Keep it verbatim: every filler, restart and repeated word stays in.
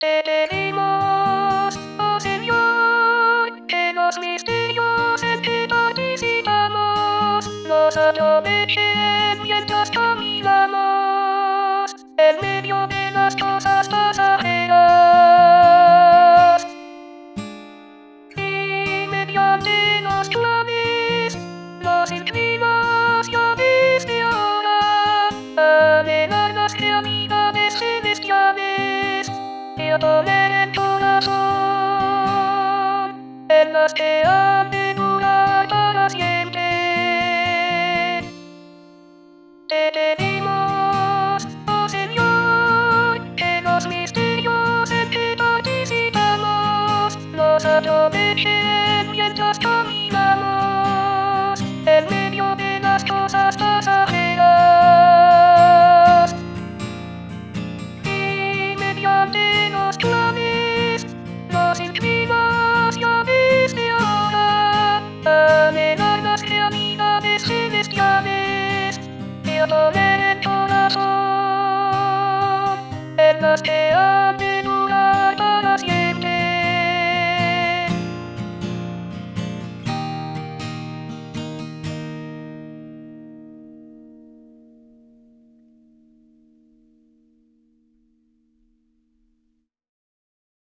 Te pedimos, oh Señor, que los misterios en que participamos nos aprovechen mientras caminamos en medio de las cosas pasajeras. Y mediante los claves nos inclinas ya desde ahora a anhelar las realidades celestiales y a poner en tu corazón en las que han de durar para siempre. Te pedimos, oh Señor, que los misterios en que participamos nos aprovechen mientras caminamos en medio de las cosas pasajeras. Y mediante los claves nos inclinas ya desde ahora a anhelar las realidades celestiales y a poner en tu corazón en las que han de